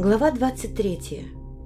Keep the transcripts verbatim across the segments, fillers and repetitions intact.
Глава двадцать третья.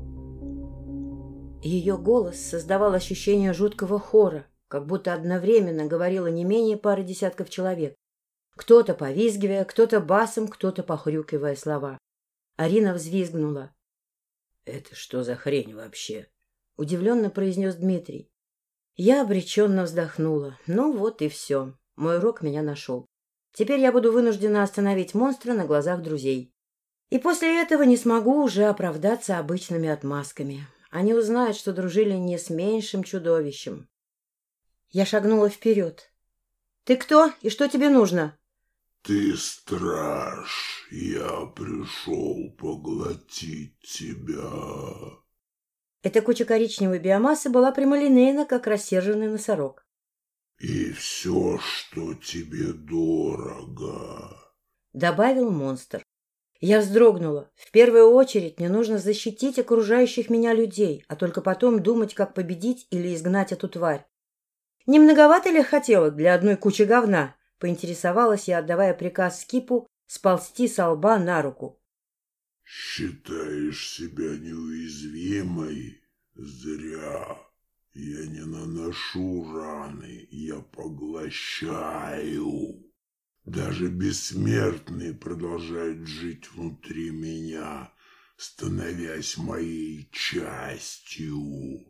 Ее голос создавал ощущение жуткого хора, как будто одновременно говорило не менее пары десятков человек. Кто-то повизгивая, кто-то басом, кто-то похрюкивая слова. Арина взвизгнула. — Это что за хрень вообще? — удивленно произнес Дмитрий. Я обреченно вздохнула. Ну вот и все. Мой урок меня нашел. Теперь я буду вынуждена остановить монстра на глазах друзей. И после этого не смогу уже оправдаться обычными отмазками. Они узнают, что дружили не с меньшим чудовищем. Я шагнула вперед. — Ты кто и что тебе нужно? — Ты страж. Я пришел поглотить тебя. Эта куча коричневой биомассы была прямолинейна, как рассерженный носорог. — И все, что тебе дорого, — добавил монстр. Я вздрогнула. В первую очередь мне нужно защитить окружающих меня людей, а только потом думать, как победить или изгнать эту тварь. — Не многовато ли хотелок для одной кучи говна? — поинтересовалась я, отдавая приказ Скипу сползти со лба на руку. — Считаешь себя неуязвимой? Зря. Я не наношу раны, я поглощаю. Даже бессмертные продолжают жить внутри меня, становясь моей частью.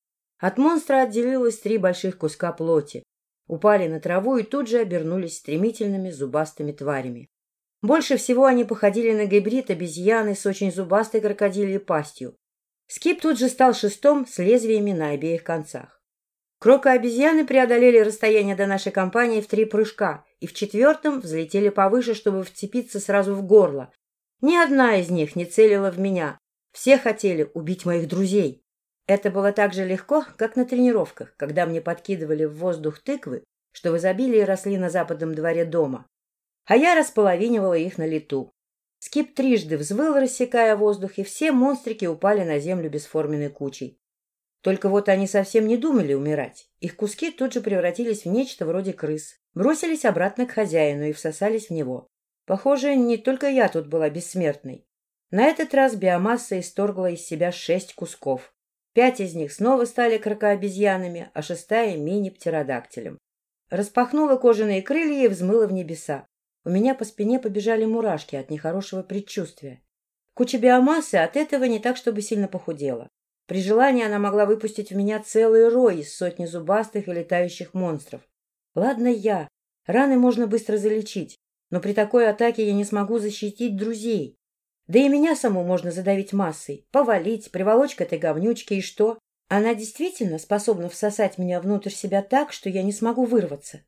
От монстра отделилось три больших куска плоти, упали на траву и тут же обернулись стремительными зубастыми тварями. Больше всего они походили на гибрид обезьяны с очень зубастой крокодильей пастью. Скип тут же стал шестом с лезвиями на обеих концах. Кроко-обезьяны преодолели расстояние до нашей компании в три прыжка и в четвертом взлетели повыше, чтобы вцепиться сразу в горло. Ни одна из них не целила в меня. Все хотели убить моих друзей. Это было так же легко, как на тренировках, когда мне подкидывали в воздух тыквы, что в изобилии росли на западном дворе дома. А я располовинивала их на лету. Скип трижды взвыл, рассекая воздух, и все монстрики упали на землю бесформенной кучей. Только вот они совсем не думали умирать. Их куски тут же превратились в нечто вроде крыс, бросились обратно к хозяину и всосались в него. Похоже, не только я тут была бессмертной. На этот раз биомасса исторгла из себя шесть кусков. Пять из них снова стали крокообезьянами, а шестая — мини-птеродактилем. Распахнула кожаные крылья и взмыла в небеса. У меня по спине побежали мурашки от нехорошего предчувствия. Куча биомассы от этого не так, чтобы сильно похудела. При желании она могла выпустить в меня целый рой из сотни зубастых и летающих монстров. Ладно я, раны можно быстро залечить, но при такой атаке я не смогу защитить друзей. Да и меня саму можно задавить массой, повалить, приволочь к этой говнючке, и что? Она действительно способна всосать меня внутрь себя так, что я не смогу вырваться.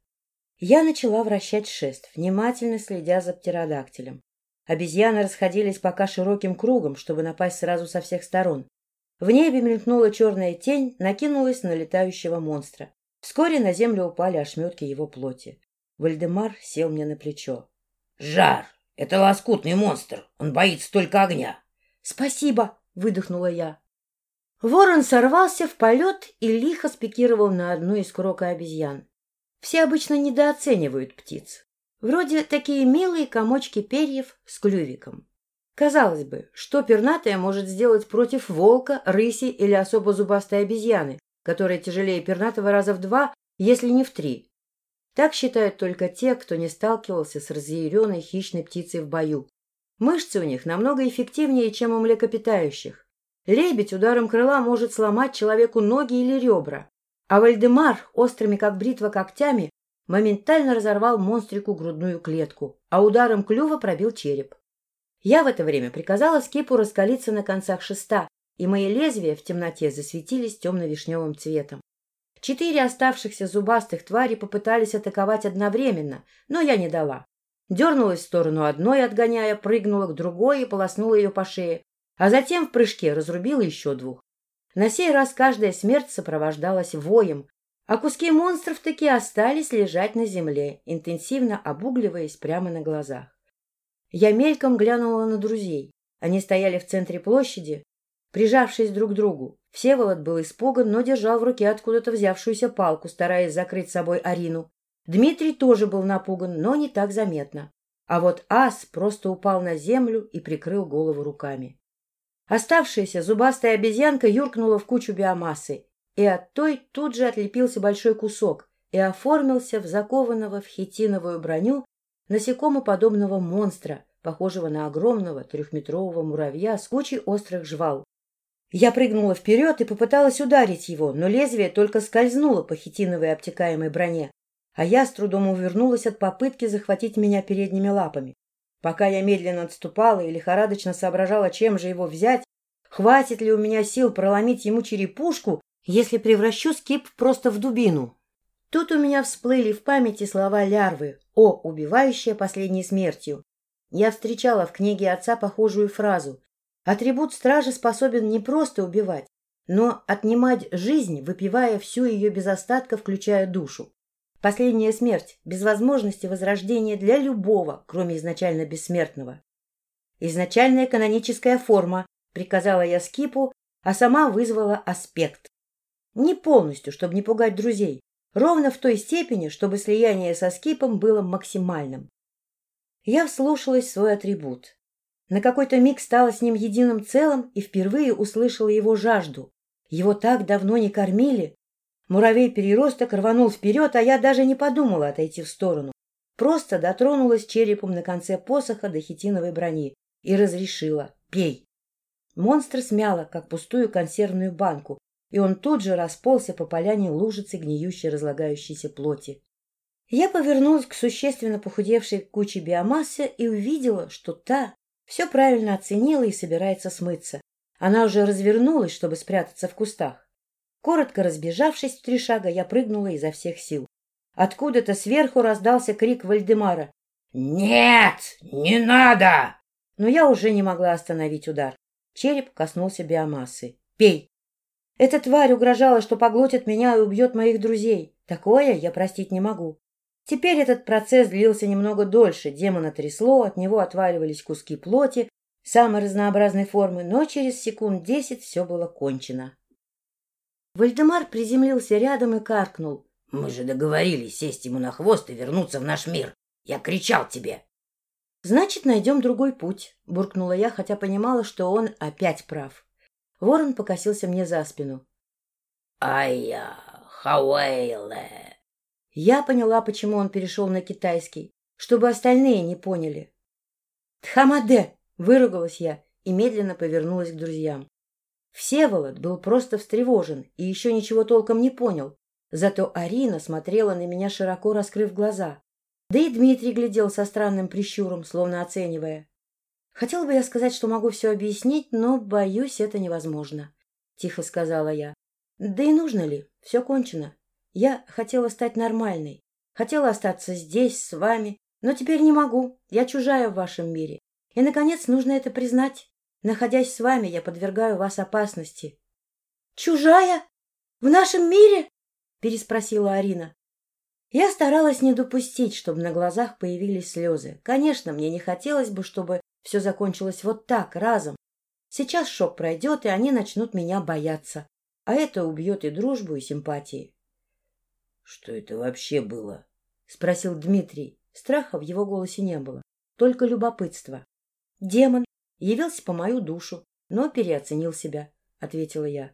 Я начала вращать шест, внимательно следя за птеродактилем. Обезьяны расходились пока широким кругом, чтобы напасть сразу со всех сторон. В небе мелькнула черная тень, накинулась на летающего монстра. Вскоре на землю упали ошметки его плоти. Вальдемар сел мне на плечо. — Жар! Это лоскутный монстр! Он боится только огня! — Спасибо! — выдохнула я. Ворон сорвался в полет и лихо спикировал на одну из крокообезьян. Все обычно недооценивают птиц. Вроде такие милые комочки перьев с клювиком. Казалось бы, что пернатая может сделать против волка, рыси или особо зубастой обезьяны, которая тяжелее пернатого раза в два, если не в три. Так считают только те, кто не сталкивался с разъяренной хищной птицей в бою. Мышцы у них намного эффективнее, чем у млекопитающих. Лебедь ударом крыла может сломать человеку ноги или ребра, а Вальдемар острыми, как бритва, когтями моментально разорвал монстрику грудную клетку, а ударом клюва пробил череп. Я в это время приказала Скипу раскалиться на концах шеста, и мои лезвия в темноте засветились темно-вишневым цветом. Четыре оставшихся зубастых твари попытались атаковать одновременно, но я не дала. Дернулась в сторону одной, отгоняя, прыгнула к другой и полоснула ее по шее, а затем в прыжке разрубила еще двух. На сей раз каждая смерть сопровождалась воем, а куски монстров таки остались лежать на земле, интенсивно обугливаясь прямо на глазах. Я мельком глянула на друзей. Они стояли в центре площади, прижавшись друг к другу. Всеволод был испуган, но держал в руке откуда-то взявшуюся палку, стараясь закрыть собой Арину. Дмитрий тоже был напуган, но не так заметно. А вот ас просто упал на землю и прикрыл голову руками. Оставшаяся зубастая обезьянка юркнула в кучу биомассы, и от той тут же отлепился большой кусок и оформился в закованного в хитиновую броню насекомоподобного монстра, похожего на огромного трехметрового муравья с кучей острых жвал. Я прыгнула вперед и попыталась ударить его, но лезвие только скользнуло по хитиновой обтекаемой броне, а я с трудом увернулась от попытки захватить меня передними лапами. Пока я медленно отступала и лихорадочно соображала, чем же его взять, хватит ли у меня сил проломить ему черепушку, если превращу скип просто в дубину. Тут у меня всплыли в памяти слова лярвы «О, убивающая последней смертью». Я встречала в книге отца похожую фразу. Атрибут стражи способен не просто убивать, но отнимать жизнь, выпивая всю ее без остатка, включая душу. Последняя смерть, без возможности возрождения для любого, кроме изначально бессмертного. «Изначальная каноническая форма», — приказала я скипу, а сама вызвала аспект. Не полностью, чтобы не пугать друзей, ровно в той степени, чтобы слияние со скипом было максимальным. Я вслушалась в свой атрибут. На какой-то миг стала с ним единым целым и впервые услышала его жажду. Его так давно не кормили. Муравей-переросток рванул вперед, а я даже не подумала отойти в сторону. Просто дотронулась черепом на конце посоха до хитиновой брони и разрешила «пей». Монстр смяло, как пустую консервную банку, и он тут же расползся по поляне лужицы гниющей разлагающейся плоти. Я повернулась к существенно похудевшей куче биомассы и увидела, что та все правильно оценила и собирается смыться. Она уже развернулась, чтобы спрятаться в кустах. Коротко разбежавшись в три шага, я прыгнула изо всех сил. Откуда-то сверху раздался крик Вальдемара. «Нет, не надо!» Но я уже не могла остановить удар. Череп коснулся биомассы. «Пей!» Эта тварь угрожала, что поглотит меня и убьет моих друзей. Такое я простить не могу. Теперь этот процесс длился немного дольше. Демона трясло, от него отваливались куски плоти самой разнообразной формы, но через секунд десять все было кончено. Вальдемар приземлился рядом и каркнул. «Мы же договорились сесть ему на хвост и вернуться в наш мир. Я кричал тебе!» «Значит, найдем другой путь», — буркнула я, хотя понимала, что он опять прав. Ворон покосился мне за спину. «Ай-я, хауэйле!» Я поняла, почему он перешел на китайский, чтобы остальные не поняли. «Тхамаде!» — выругалась я и медленно повернулась к друзьям. Всеволод был просто встревожен и еще ничего толком не понял, зато Арина смотрела на меня, широко раскрыв глаза. Да и Дмитрий глядел со странным прищуром, словно оценивая. Хотела бы я сказать, что могу все объяснить, но, боюсь, это невозможно, — тихо сказала я. Да и нужно ли? Все кончено. Я хотела стать нормальной, хотела остаться здесь, с вами, но теперь не могу, я чужая в вашем мире. И, наконец, нужно это признать. Находясь с вами, я подвергаю вас опасности. — Чужая? В нашем мире? — переспросила Арина. Я старалась не допустить, чтобы на глазах появились слезы. Конечно, мне не хотелось бы, чтобы все закончилось вот так, разом. Сейчас шок пройдет, и они начнут меня бояться. А это убьет и дружбу, и симпатии. — Что это вообще было? — спросил Дмитрий. Страха в его голосе не было, только любопытство. — Демон явился по мою душу, но переоценил себя, — ответила я.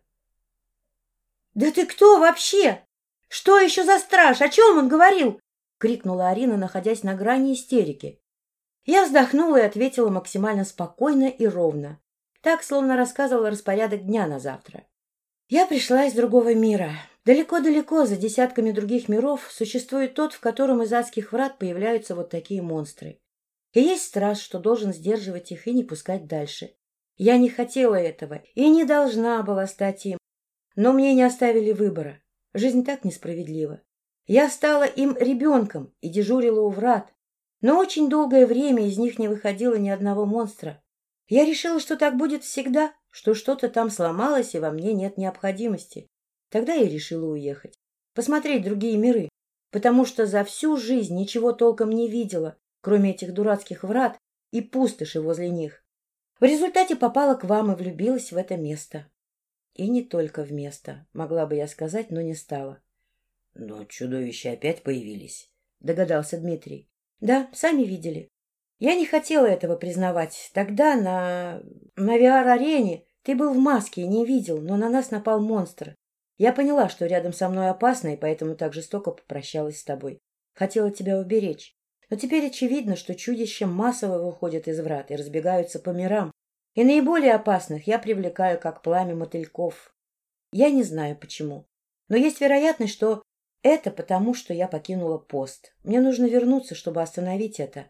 — Да ты кто вообще? Что еще за страж? О чем он говорил? — крикнула Арина, находясь на грани истерики. Я вздохнула и ответила максимально спокойно и ровно, так, словно рассказывала распорядок дня на завтра. Я пришла из другого мира. Далеко-далеко, за десятками других миров, существует тот, в котором из адских врат появляются вот такие монстры. И есть страж, что должен сдерживать их и не пускать дальше. Я не хотела этого и не должна была стать им. Но мне не оставили выбора. Жизнь так несправедлива. Я стала им ребенком и дежурила у врат. Но очень долгое время из них не выходило ни одного монстра. Я решила, что так будет всегда, что что-то там сломалось, и во мне нет необходимости. Тогда я решила уехать, посмотреть другие миры, потому что за всю жизнь ничего толком не видела, кроме этих дурацких врат и пустоши возле них. В результате попала к вам и влюбилась в это место. И не только в место, могла бы я сказать, но не стала. — Но чудовища опять появились, — догадался Дмитрий. — Да, сами видели. Я не хотела этого признавать. Тогда на... на ви ар-арене ты был в маске и не видел, но на нас напал монстр. Я поняла, что рядом со мной опасно, и поэтому так жестоко попрощалась с тобой. Хотела тебя уберечь. Но теперь очевидно, что чудища массово выходят из врат и разбегаются по мирам. И наиболее опасных я привлекаю, как пламя мотыльков. Я не знаю, почему. Но есть вероятность, что это потому, что я покинула пост. Мне нужно вернуться, чтобы остановить это.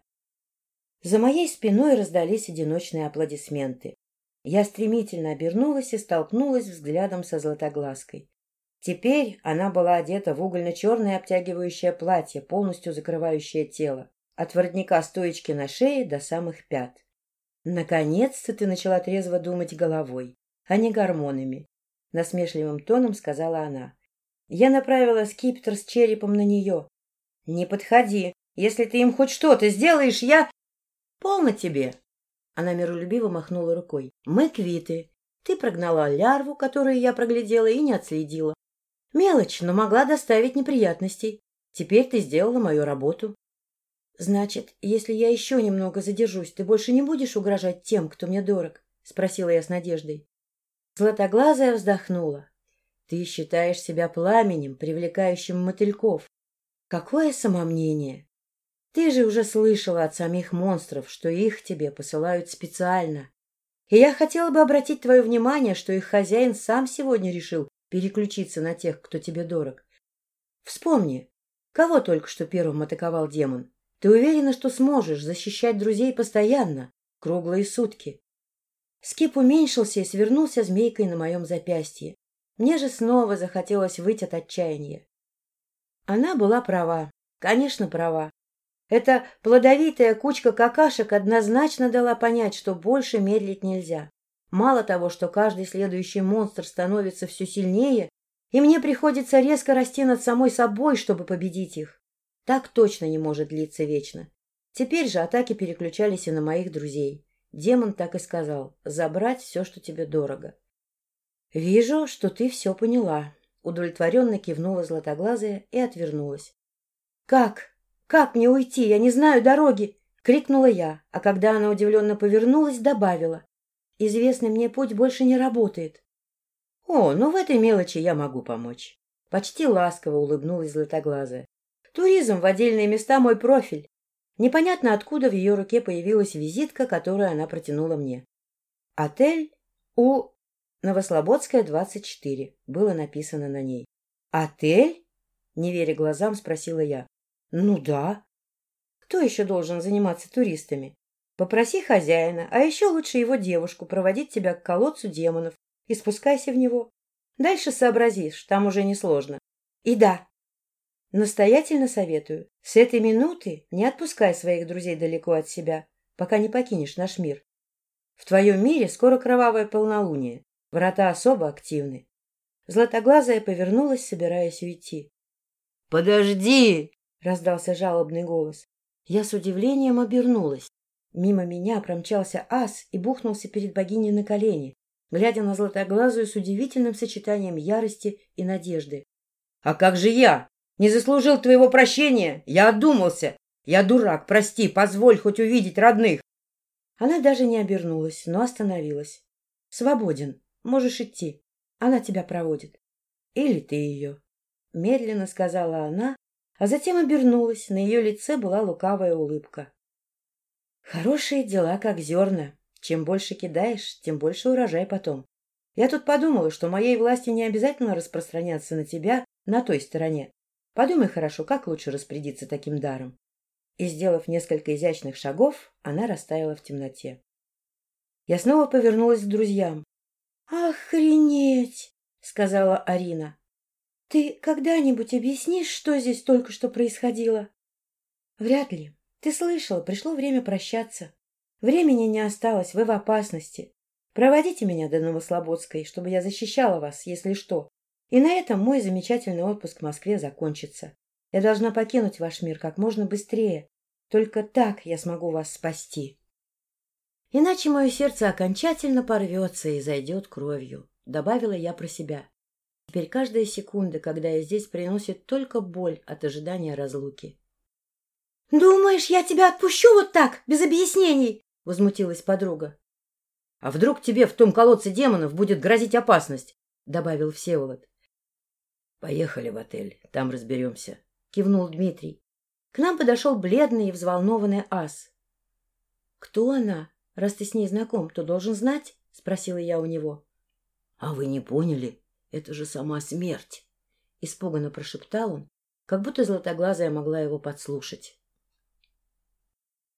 За моей спиной раздались одиночные аплодисменты. Я стремительно обернулась и столкнулась взглядом со Златоглазкой. Теперь она была одета в угольно-черное обтягивающее платье, полностью закрывающее тело, от воротника стоечки на шее до самых пят. «Наконец-то ты начала трезво думать головой, а не гормонами», — насмешливым тоном сказала она. Я направила скипетр с черепом на нее. «Не подходи. Если ты им хоть что-то сделаешь, я...» «Полно тебе!» Она миролюбиво махнула рукой. «Мы квиты. Ты прогнала лярву, которую я проглядела и не отследила. Мелочь, но могла доставить неприятностей. Теперь ты сделала мою работу». «Значит, если я еще немного задержусь, ты больше не будешь угрожать тем, кто мне дорог?» — спросила я с надеждой. Златоглазая вздохнула. «Ты считаешь себя пламенем, привлекающим мотыльков. Какое самомнение! Ты же уже слышала от самих монстров, что их тебе посылают специально. И я хотела бы обратить твое внимание, что их хозяин сам сегодня решил переключиться на тех, кто тебе дорог. Вспомни, кого только что первым атаковал демон. Ты уверена, что сможешь защищать друзей постоянно, круглые сутки?» Скип уменьшился и свернулся змейкой на моем запястье. Мне же снова захотелось выйти от отчаяния. Она была права, конечно, права. Эта плодовитая кучка какашек однозначно дала понять, что больше медлить нельзя. Мало того, что каждый следующий монстр становится все сильнее, и мне приходится резко расти над самой собой, чтобы победить их. Так точно не может длиться вечно. Теперь же атаки переключались и на моих друзей. Демон так и сказал: забрать все, что тебе дорого. «Вижу, что ты все поняла», — удовлетворенно кивнула Златоглазая и отвернулась. «Как? Как мне уйти? Я не знаю дороги!» — крикнула я, а когда она удивленно повернулась, добавила: «Известный мне путь больше не работает». «О, ну в этой мелочи я могу помочь». Почти ласково улыбнулась Златоглазая. «Туризм в отдельные места — мой профиль». Непонятно откуда в ее руке появилась визитка, которую она протянула мне. «Отель у Новослободская, двадцать четыре», было написано на ней. «Отель?» — не веря глазам, спросила я. «Ну да. Кто еще должен заниматься туристами? Попроси хозяина, а еще лучше его девушку проводить тебя к колодцу демонов и спускайся в него. Дальше сообразишь, там уже несложно. И да, настоятельно советую, с этой минуты не отпускай своих друзей далеко от себя, пока не покинешь наш мир. В твоем мире скоро кровавое полнолуние, врата особо активны». Златоглазая повернулась, собираясь уйти. «Подожди!» — раздался жалобный голос. Я с удивлением обернулась. Мимо меня промчался ас и бухнулся перед богиней на колени, глядя на Златоглазую с удивительным сочетанием ярости и надежды. «А как же я? Не заслужил твоего прощения? Я одумался! Я дурак, прости, позволь хоть увидеть родных!» Она даже не обернулась, но остановилась. «Свободен, можешь идти. Она тебя проводит. Или ты ее». Медленно сказала она, а затем обернулась. На ее лице была лукавая улыбка. «Хорошие дела, как зерна. Чем больше кидаешь, тем больше урожай потом. Я тут подумала, что моей власти не обязательно распространяться на тебя на той стороне. Подумай хорошо, как лучше распорядиться таким даром». И, сделав несколько изящных шагов, она растаяла в темноте. Я снова повернулась к друзьям. «Охренеть!» — сказала Арина. «Ты когда-нибудь объяснишь, что здесь только что происходило?» «Вряд ли. Ты слышала, пришло время прощаться. Времени не осталось, вы в опасности. Проводите меня до Новослободской, чтобы я защищала вас, если что. И на этом мой замечательный отпуск в Москве закончится. Я должна покинуть ваш мир как можно быстрее. Только так я смогу вас спасти. Иначе мое сердце окончательно порвется и зайдет кровью», — добавила я про себя. Теперь каждая секунда, когда я здесь, приносит только боль от ожидания разлуки. — Думаешь, я тебя отпущу вот так, без объяснений? — возмутилась подруга. — А вдруг тебе в том колодце демонов будет грозить опасность? — добавил Всеволод. — Поехали в отель, там разберемся, — кивнул Дмитрий. К нам подошел бледный и взволнованный ас. — Кто она? Раз ты с ней знаком, то должен знать, — спросила я у него. — А вы не поняли? Это же сама смерть! — испуганно прошептал он, как будто златоглазая могла его подслушать.